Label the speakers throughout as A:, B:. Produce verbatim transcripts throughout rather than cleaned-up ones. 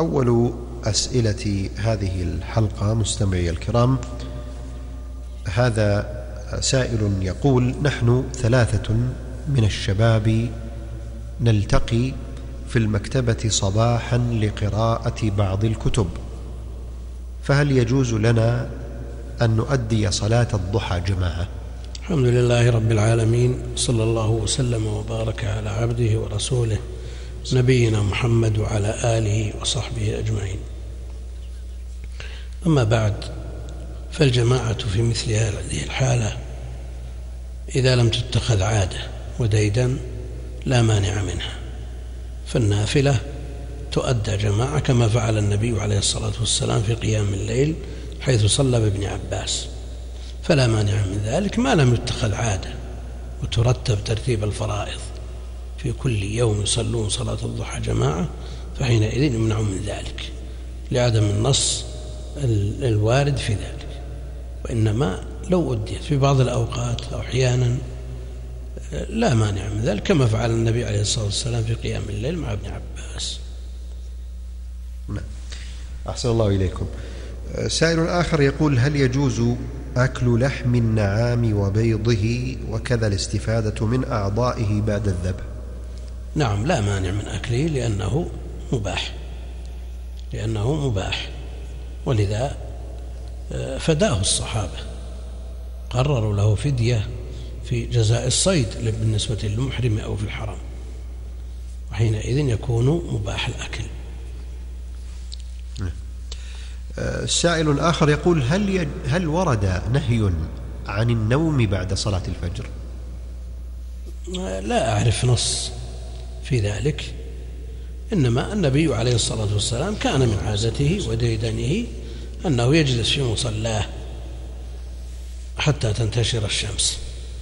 A: أول أسئلة هذه الحلقة مستمعي الكرام، هذا سائل يقول: نحن ثلاثة من الشباب نلتقي في المكتبة صباحا لقراءة بعض الكتب، فهل يجوز لنا أن نؤدي صلاة الضحى جماعة؟
B: الحمد لله رب العالمين، صلى الله وسلم وبارك على عبده ورسوله نبينا محمد وعلى آله وصحبه أجمعين. أما بعد، فالجماعة في مثل هذه الحالة إذا لم تتخذ عادة وديدا لا مانع منها، فالنافلة تؤدى جماعة كما فعل النبي عليه الصلاة والسلام في قيام الليل حيث صلى بابن عباس، فلا مانع من ذلك ما لم يتخذ عادة وترتب ترتيب الفرائض في كل يوم يصلون صلاة الضحى جماعة، فحينئذ يمنع من ذلك لعدم النص الوارد في ذلك. وإنما لو أديت في بعض الأوقات أو أحيانا لا مانع من ذلك كما فعل النبي عليه الصلاة والسلام في قيام الليل مع ابن عباس.
A: أحسن الله إليكم. سائل آخر يقول: هل يجوز أكل لحم النعام وبيضه وكذا الاستفادة من أعضائه بعد الذبح؟
B: نعم، لا مانع من أكله لأنه مباح لأنه مباح ولذا فداه الصحابة، قرروا له فدية في جزاء الصيد بالنسبة للمحرم أو في الحرم، وحينئذ يكون مباح الأكل.
A: السائل الآخر يقول: هل يج... هل ورد نهي عن النوم بعد صلاة الفجر؟
B: لا أعرف نص في ذلك، إنما النبي عليه الصلاة والسلام كان من عادته وديدنه أنه يجلس في مصلاه حتى تنتشر الشمس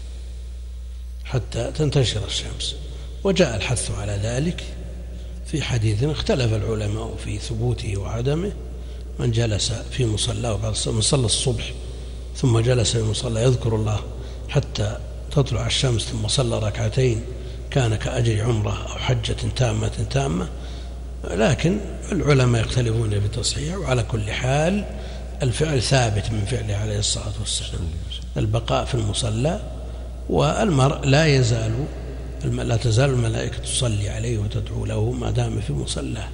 B: حتى تنتشر الشمس وجاء الحث على ذلك في حديث اختلف العلماء في ثبوته وعدمه: من جلس في مصلاه بعد صلى الصبح ثم جلس في مصلاه يذكر الله حتى تطلع الشمس ثم صلى ركعتين كان كأجر عمره أو حجة تامة تامة، لكن العلماء يختلفون في تصحيحه. وعلى كل حال الفعل ثابت من فعله عليه الصلاة والسلام، البقاء في المصلى، والمرء لا يزال لا تزال الملائكة تصلي عليه وتدعو له ما دام في مصلاه.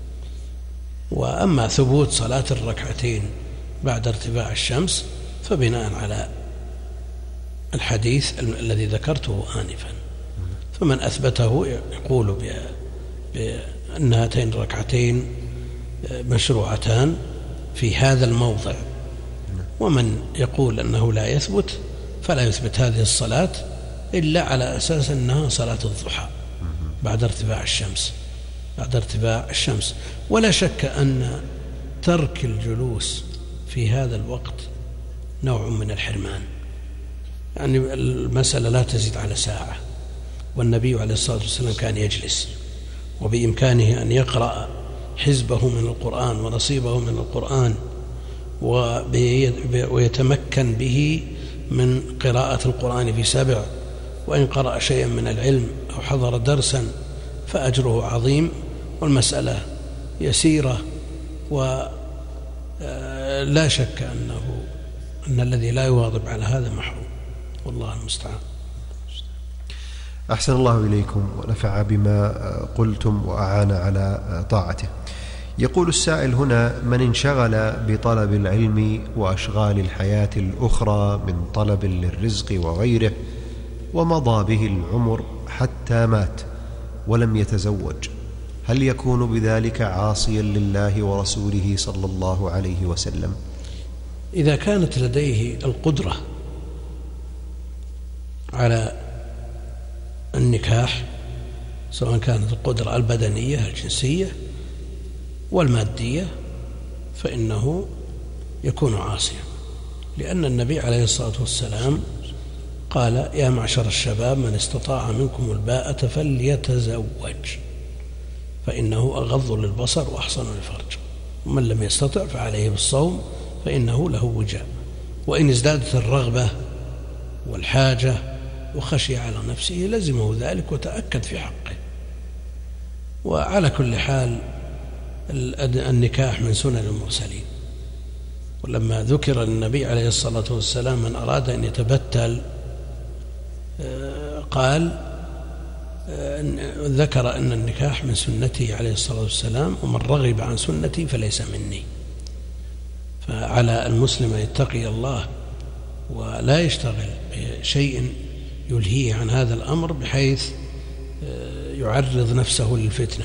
B: وأما ثبوت صلاة الركعتين بعد ارتفاع الشمس فبناء على الحديث الذي ذكرته آنفا، فمن أثبته يقول بأن هاتين الركعتين مشروعتان في هذا الموضع، ومن يقول أنه لا يثبت فلا يثبت هذه الصلاة إلا على أساس أنها صلاة الضحى بعد ارتفاع الشمس بعد ارتفاع الشمس. ولا شك أن ترك الجلوس في هذا الوقت نوع من الحرمان، يعني المسألة لا تزيد على ساعة، والنبي عليه الصلاة والسلام كان يجلس وبإمكانه أن يقرأ حزبه من القرآن ونصيبه من القرآن ويتمكن به من قراءة القرآن في سبع، وإن قرأ شيئا من العلم أو حضر درسا فأجره عظيم، والمسألة يسيرة، ولا شك أنه أن الذي لا يواظب على هذا محروم، والله المستعان.
A: أحسن الله إليكم ونفع بما قلتم وأعان على طاعته. يقول السائل هنا: من انشغل بطلب العلم وأشغال الحياة الأخرى من طلب للرزق وغيره ومضى به العمر حتى مات ولم يتزوج، هل يكون بذلك عاصيا لله ورسوله صلى الله عليه وسلم؟
B: إذا كانت لديه القدرة على النكاح، سواء كانت القدرة البدنية الجنسية والمادية، فإنه يكون عاصيا، لأن النبي عليه الصلاة والسلام قال: يا معشر الشباب من استطاع منكم الباءة فليتزوج فإنه أغض للبصر وأحصن للفرج، ومن لم يستطع فعليه بالصوم فإنه له وجاء، وإن ازدادت الرغبة والحاجة وخشي على نفسه لزمه ذلك وتأكد في حقه. وعلى كل حال النكاح من سنن المرسلين. ولما ذكر للنبي عليه الصلاة والسلام من أراد أن يتبتل قال ذكر أن النكاح من سنته عليه الصلاة والسلام، ومن رغب عن سنتي فليس مني. فعلى المسلم أن يتقي الله ولا يشتغل بشيء يلهيه عن هذا الأمر بحيث يعرض نفسه للفتنة.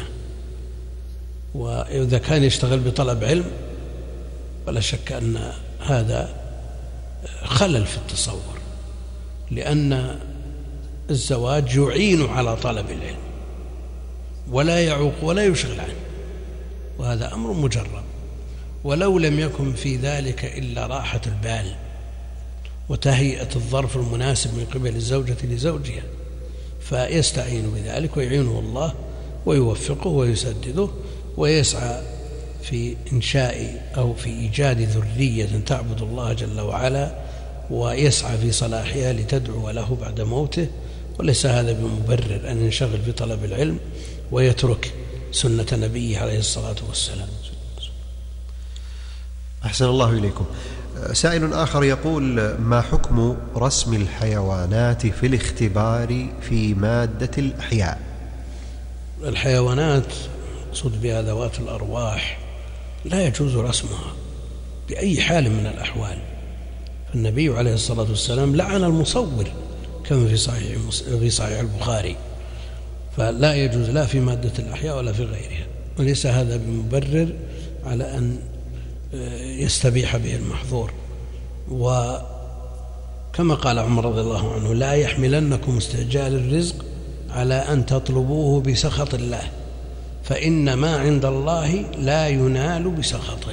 B: وإذا كان يشتغل بطلب علم ولا شك أن هذا خلل في التصور، لأن الزواج يعين على طلب العلم ولا يعوق ولا يشغل عنه، وهذا أمر مجرب. ولو لم يكن في ذلك إلا راحة البال وتهيئة الظرف المناسب من قبل الزوجة لزوجها، فيستعين بذلك ويعينه الله ويوفقه ويسدده، ويسعى في إنشاء أو في إيجاد ذرية تعبد الله جل وعلا، ويسعى في صلاحها لتدعو له بعد موته. وليس هذا بمبرر أن ينشغل بطلب العلم ويترك سنة نبيه عليه الصلاة والسلام.
A: أحسن الله إليكم. سائل آخر يقول: ما حكم رسم الحيوانات في الاختبار في مادة الأحياء؟
B: الحيوانات مقصود بها ذوات الأرواح، لا يجوز رسمها بأي حال من الأحوال. فالنبي عليه الصلاة والسلام لعن المصور كما في صحيح في صحيح البخاري، فلا يجوز لا في مادة الأحياء ولا في غيرها. وليس هذا بمبرر على أن يستبيح به المحظور. وكما قال عمر رضي الله عنه: لا يحملنكم استعجال الرزق على أن تطلبوه بسخط الله، فإن ما عند الله لا ينال بسخطه.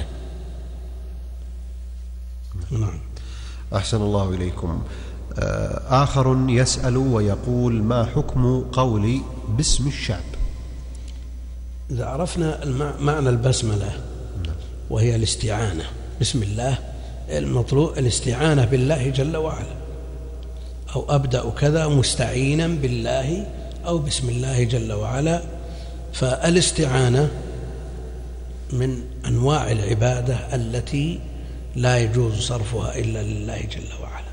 B: نعم.
A: أحسن الله إليكم. آخر يسأل ويقول: ما حكم قولي باسم الشعب؟
B: إذا عرفنا معنى البسملة وهي الاستعانة بسم الله، المطلوب الاستعانة بالله جل وعلا، أو أبدأ كذا مستعينا بالله أو بسم الله جل وعلا. فالاستعانة من أنواع العبادة التي لا يجوز صرفها إلا لله جل وعلا،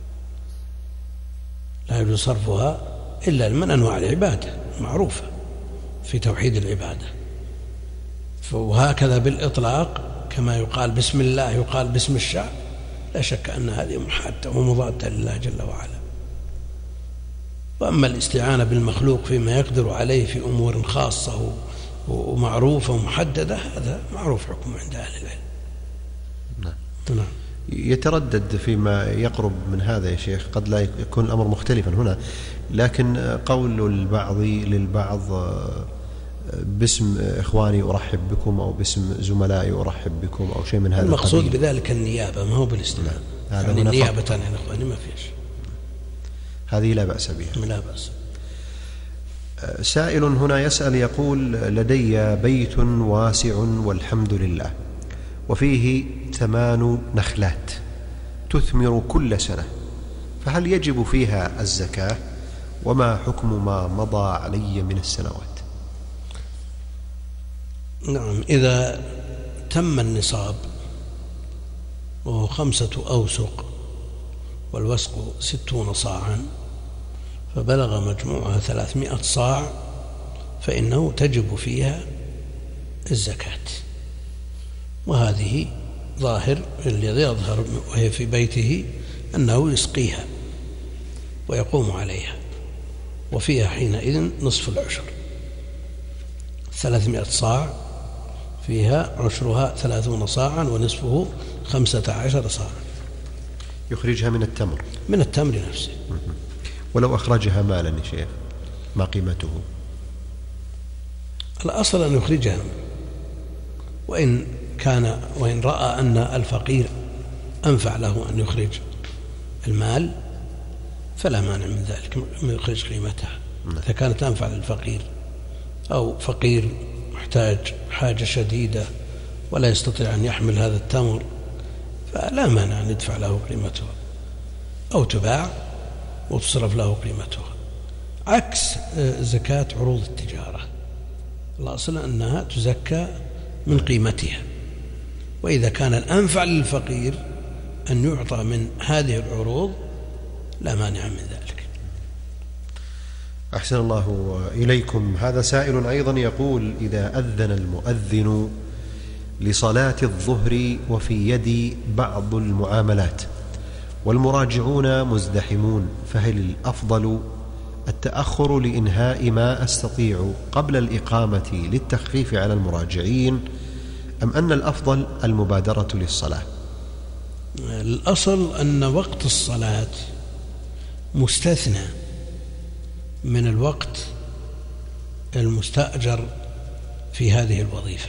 B: لا يجوز صرفها إلا من أنواع العبادة معروفة في توحيد العبادة. وهكذا بالإطلاق كما يقال بسم الله يقال باسم الشعب، لا شك أن هذه محادة ومضادة لله جل وعلا. وأما الاستعانة بالمخلوق فيما يقدر عليه في أمور خاصة ومعروفة ومحددة، هذا معروف حكم عند أهل العلم.
A: نعم.
B: نعم.
A: يتردد فيما يقرب من هذا يا شيخ، قد لا يكون الأمر مختلفا هنا، لكن قول البعض للبعض باسم إخواني أرحب بكم، أو باسم زملائي أرحب بكم، أو شيء من هذا
B: المقصود
A: القبيل.
B: بذلك النيابة، ما هو بالاستعانة.
A: هذا
B: يعني النيابة عن إخواني ما فيش،
A: هذه لا بأس بها.
B: لا بأس.
A: سائل هنا يسأل يقول: لدي بيت واسع والحمد لله، وفيه ثمان نخلات تثمر كل سنة، فهل يجب فيها الزكاة؟ وما حكم ما مضى علي من السنوات؟
B: نعم. إذا تم النصاب وهو خمسة أوسق والوسق ستون صاعا، فبلغ مجموعها ثلاثمائة صاع، فإنه تجب فيها الزكاة. وهذه ظاهر الذي يظهر وهي في بيته أنه يسقيها ويقوم عليها، وفيها حينئذ نصف العشر. ثلاثمائة صاع فيها عشرها ثلاثون صاعا، ونصفه خمسة عشر صاعا.
A: يخرجها من التمر
B: من التمر نفسه.
A: ولو أخرجها مالا يا شيخ ما قيمته؟
B: الأصل أن يخرجها، وإن كان وإن رأى أن الفقير أنفع له أن يخرج المال فلا مانع من ذلك، من يخرج قيمتها إذا كانت أنفع للفقير، أو فقير محتاج حاجة شديدة ولا يستطيع أن يحمل هذا التمر، فلا مانع أن يدفع له قيمتها أو تباع وتصرف له قيمتها، عكس زكاة عروض التجارة. الأصل أنها تزكى من قيمتها. وإذا كان الأنفع للفقير أن يعطى من هذه العروض لا مانع من ذلك.
A: أحسن الله إليكم. هذا سائل أيضا يقول: إذا أذن المؤذن لصلاة الظهر وفي يدي بعض المعاملات والمراجعون مزدحمون، فهل الأفضل التأخر لإنهاء ما أستطيع قبل الإقامة للتخفيف على المراجعين، أم أن الأفضل المبادرة للصلاة؟
B: الأصل أن وقت الصلاة مستثنى من الوقت المستأجر في هذه الوظيفة،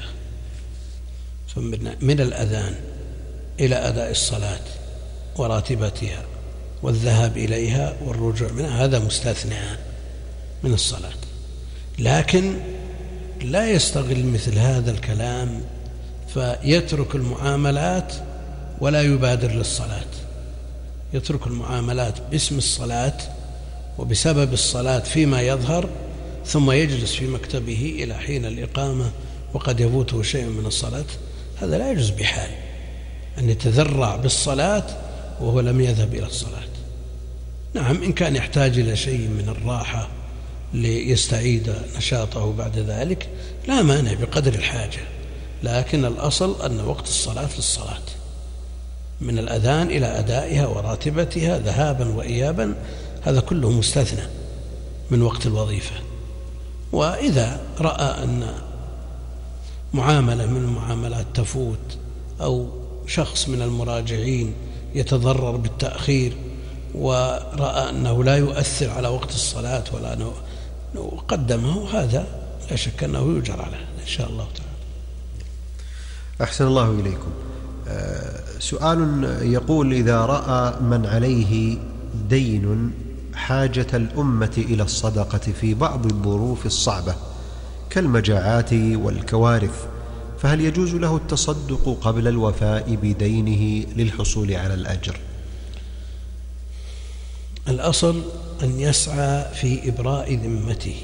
B: من الأذان إلى أداء الصلاة وراتبتها والذهاب إليها والرجوع منها، هذا مستثنى من الصلاة. لكن لا يستغل مثل هذا الكلام فيترك المعاملات ولا يبادر للصلاة، يترك المعاملات باسم الصلاة وبسبب الصلاة فيما يظهر، ثم يجلس في مكتبه إلى حين الإقامة وقد يفوته شيء من الصلاة. هذا لا يجوز بحال أن يتذرع بالصلاة وهو لم يذهب إلى الصلاة. نعم، إن كان يحتاج إلى شيء من الراحة ليستعيد نشاطه بعد ذلك لا مانع بقدر الحاجة، لكن الأصل أن وقت الصلاة للصلاة من الأذان إلى أدائها وراتبتها ذهابا وإيابا، هذا كله مستثنى من وقت الوظيفة. وإذا رأى أن معاملة من المعاملات تفوت أو شخص من المراجعين يتضرر بالتأخير ورأى أنه لا يؤثر على وقت الصلاة ولا أنه قدمه، هذا لا شك أنه يجر على هذا إن شاء الله تعالى.
A: أحسن الله إليكم. سؤال يقول: إذا رأى من عليه دين حاجة الأمة إلى الصدقة في بعض الظروف الصعبة كالمجاعات والكوارث، فهل يجوز له التصدق قبل الوفاء بدينه للحصول على الأجر؟
B: الأصل أن يسعى في إبراء ذمته،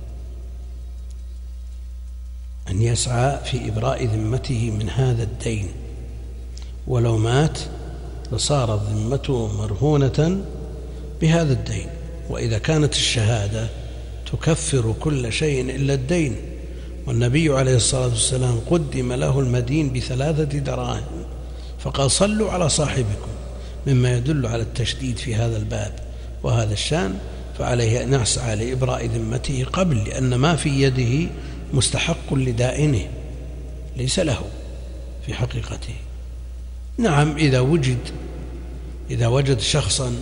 B: أن يسعى في إبراء ذمته من هذا الدين، ولو مات لصارت ذمته مرهونة بهذا الدين. وإذا كانت الشهادة تكفر كل شيء إلا الدين، والنبي عليه الصلاة والسلام قدم له المدين بثلاثة دراهم فقال: صلوا على صاحبكم، مما يدل على التشديد في هذا الباب وهذا الشان. فعليه أن يسعى لإبراء ذمته قبل، لأن ما في يده مستحق لدائنه ليس له في حقيقته. نعم، إذا وجد إذا وجد شخصا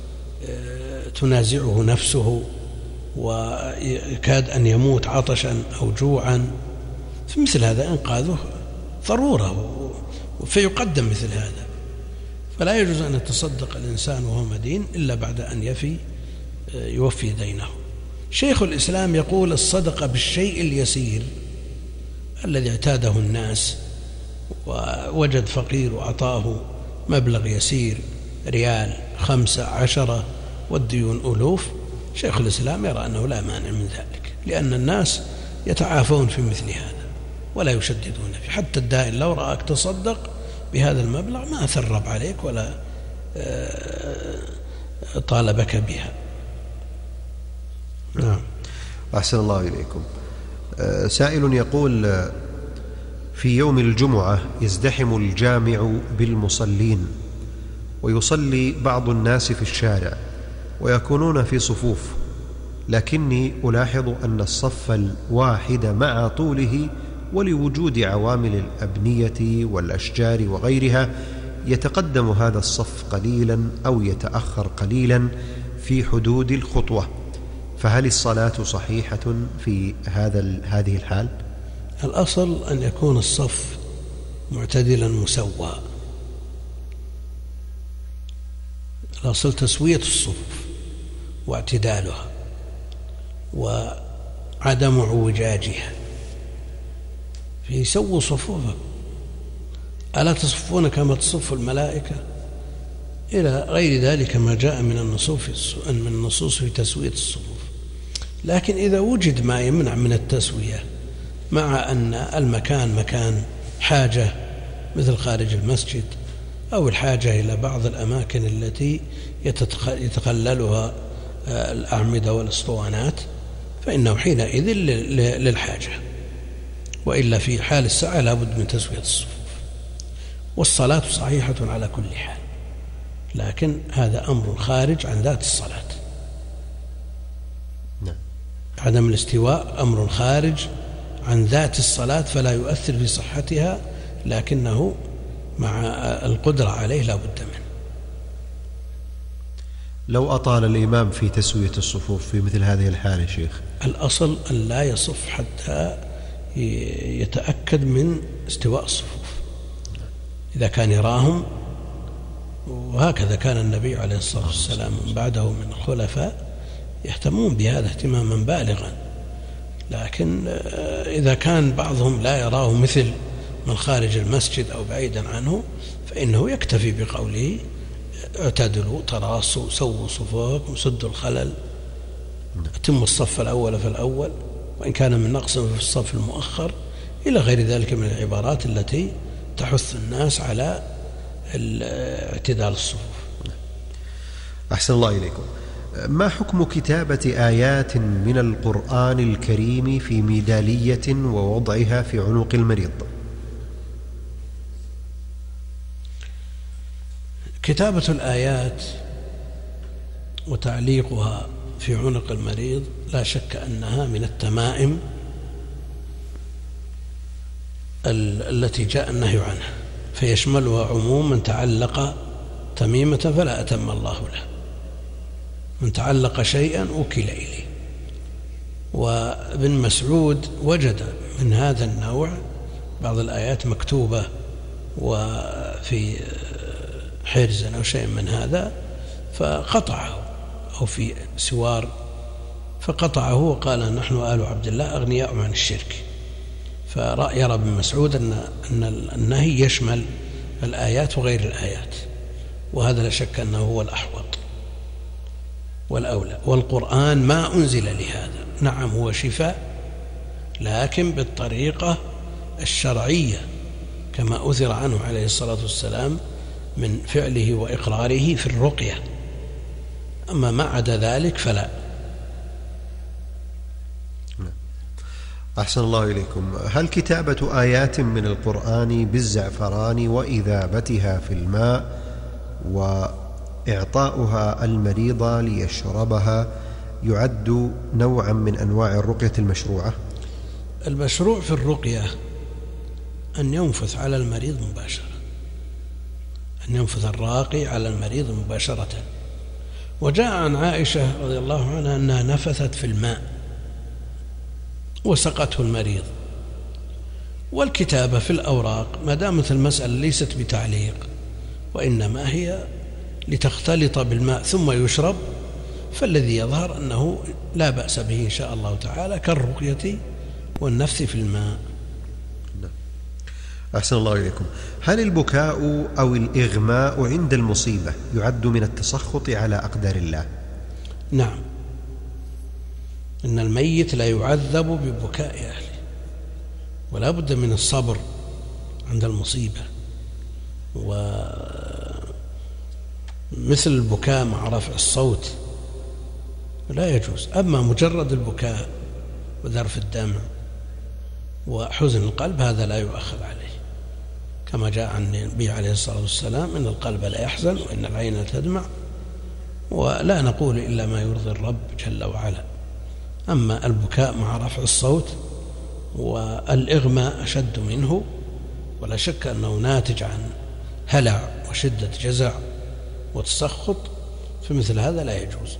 B: تنازعه نفسه ويكاد أن يموت عطشا أو جوعا، فمثل هذا إنقاذه ضرورة فيقدم مثل هذا، فلا يجوز أن يتصدق الإنسان وهو مدين إلا بعد أن يفي يوفي دينه. شيخ الإسلام يقول: الصدقة بالشيء اليسير الذي اعتاده الناس، ووجد فقير وأعطاه مبلغ يسير ريال خمسة عشرة والديون ألوف، شيخ الإسلام يرى أنه لا مانع من ذلك، لأن الناس يتعافون في مثل هذا ولا يشددون فيه. حتى الدائن لو رأك تصدق بهذا المبلغ ما ثرب عليك ولا طالبك بها. نعم.
A: أحسن الله إليكم. سائل يقول: في يوم الجمعة يزدحم الجامع بالمصلين ويصلي بعض الناس في الشارع ويكونون في صفوف، لكني ألاحظ أن الصف الواحد مع طوله ولوجود عوامل الأبنية والأشجار وغيرها يتقدم هذا الصف قليلا أو يتأخر قليلا في حدود الخطوة، فهل الصلاة صحيحة في هذا هذه الحال؟
B: الأصل أن يكون الصف معتدلا مسوى، الأصل تسوية الصفوف واعتدالها وعدم اعوجاجها، فيسووا صفوفهم. ألا تصفون كما تصف الملائكة؟ إلى غير ذلك ما جاء من النصوص من النصوص في تسوية الصفوف. لكن إذا وجد ما يمنع من التسوية مع أن المكان مكان حاجة مثل خارج المسجد، أو الحاجة إلى بعض الأماكن التي يتخللها الأعمدة والأسطوانات، فإنه حينئذ للحاجة، وإلا في حال السعة لا بد من تسوية الصفوف. والصلاة صحيحة على كل حال، لكن هذا أمر خارج عن ذات الصلاة. عدم الاستواء أمر خارج عن ذات الصلاة فلا يؤثر في صحتها، لكنه مع القدرة عليه لا بد منه.
A: لو أطال الإمام في تسوية الصفوف في مثل هذه الحالة شيخ؟
B: الأصل أن لا يصف حتى يتأكد من استواء الصفوف. إذا كان يراهم، وهكذا كان النبي عليه الصلاة والسلام من بعده من الخلفاء يهتمون بهذا اهتماما بالغا، لكن إذا كان بعضهم لا يراه مثل من خارج المسجد أو بعيدا عنه، فإنه يكتفي بقوله اعتدلوا تراصوا سووا صفوفكم سدوا الخلل أتموا الصف الأول في الأول، وإن كان من نقص في الصف المؤخر، إلى غير ذلك من العبارات التي تحث الناس على اعتدال الصفوف.
A: أحسن الله إليكم. ما حكم كتابة آيات من القرآن الكريم في ميدالية ووضعها في عنق المريض؟
B: كتابة الآيات وتعليقها في عنق المريض لا شك أنها من التمائم التي جاء النهي عنها، فيشملها عموم من تعلق تميمة فلا أتم الله له، من تعلق شيئا وكل إليه. وابن مسعود وجد من هذا النوع بعض الآيات مكتوبة وفي حرز أو شيء من هذا فقطعه، أو في سوار فقطعه وقال نحن آل عبد الله أغنياء عن الشرك. فرأى يرى ابن مسعود أن أن النهي يشمل الآيات وغير الآيات، وهذا لا شك أنه هو الأحوط والأولى. والقرآن ما أنزل لهذا، نعم هو شفاء لكن بالطريقة الشرعية كما أثر عنه عليه الصلاة والسلام من فعله وإقراره في الرقية، أما ما عدا ذلك فلا.
A: أحسن الله إليكم. هل كتابة آيات من القرآن بالزعفران وإذابتها في الماء وإعطاؤها المريض ليشربها يعد نوعا من أنواع الرقية المشروعة؟
B: المشروع في الرقية أن ينفث على المريض مباشرة، أن ينفث الراقي على المريض مباشرة. وجاء عن عائشة رضي الله عنها أنها نفثت في الماء وسقته المريض. والكتابة في الأوراق ما دامت المسألة ليست بتعليق وإنما هي لتختلط بالماء ثم يشرب، فالذي يظهر أنه لا بأس به إن شاء الله تعالى كالرقية والنفث في الماء.
A: أحسن الله إليكم. هل البكاء أو الإغماء عند المصيبة يعد من التسخط على أقدار الله؟
B: نعم، إن الميت لا يعذب ببكاء أهله، ولا بد من الصبر عند المصيبة. ومثل البكاء مع رفع الصوت لا يجوز. أما مجرد البكاء وذرف الدمع وحزن القلب هذا لا يؤخذ عليه، كما جاء عن النبي عليه الصلاة والسلام إن القلب لا يحزن وإن العين تدمع، ولا نقول إلا ما يرضي الرب جل وعلا. أما البكاء مع رفع الصوت والإغماء أشد منه، ولا شك أنه ناتج عن هلع وشدة جزع وتسخط، فمثل هذا لا يجوز.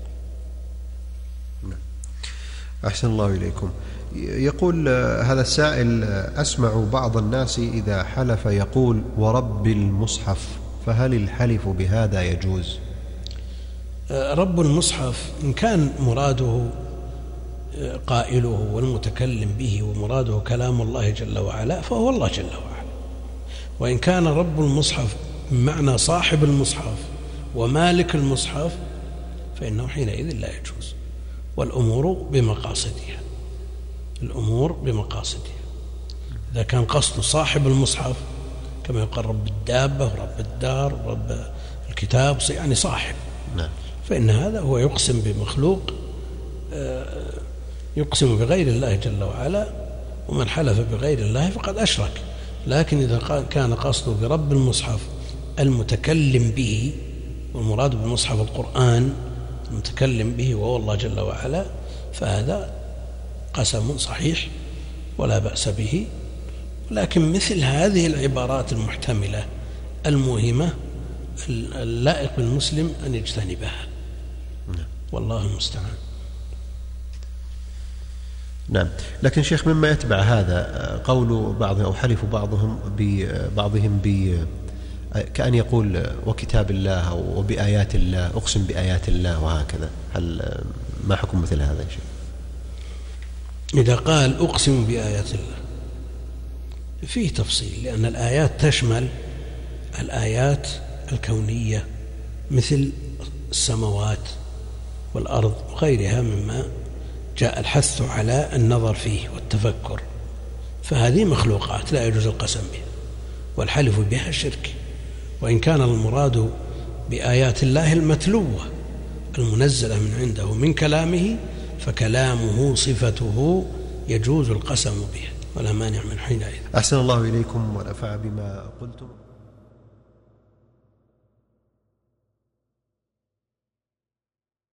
A: أحسن الله إليكم. يقول هذا السائل: أسمع بعض الناس إذا حلف يقول ورب المصحف، فهل الحلف بهذا يجوز؟
B: رب المصحف إن كان مراده قائله والمتكلم به ومراده كلام الله جل وعلا فهو الله جل وعلا، وإن كان رب المصحف بمعنى صاحب المصحف ومالك المصحف فإنه حينئذ لا يجوز، والأمور بمقاصدها. الأمور بمقاصدها. إذا كان قصد صاحب المصحف كما يقال رب الدابة ورب الدار ورب الكتاب يعني صاحب،
A: نعم.
B: فإن هذا هو يقسم بمخلوق، يقسم بغير الله جل وعلا، ومن حلف بغير الله فقد أشرك. لكن إذا كان قصده برب المصحف المتكلم به، والمراد بالمصحف القرآن المتكلم به وهو الله جل وعلا، فهذا قسم صحيح ولا بأس به. لكن مثل هذه العبارات المحتملة الموهمة اللائق بالمسلم أن يجتنبها، والله المستعان.
A: نعم. لكن شيخ، مما يتبع هذا قول بعضهم أو حلف بعضهم ببعضهم ب كأن يقول وكتاب الله أو وبآيات الله، أقسم بآيات الله وهكذا. هل ما حكم مثل هذا يا شيخ؟
B: إذا قال أقسم بآيات الله فيه تفصيل، لأن الآيات تشمل الآيات الكونية مثل السماوات والأرض وغيرها مما جاء الحث على النظر فيه والتفكر، فهذه مخلوقات لا يجوز القسم بها، والحلف بها شرك. وإن كان المراد بآيات الله المتلوة المنزلة من عنده من كلامه، فكلامه صفته يجوز القسم بها ولا مانع من حينئذ.
A: أحسن الله إليكم ونفع بما قلتم.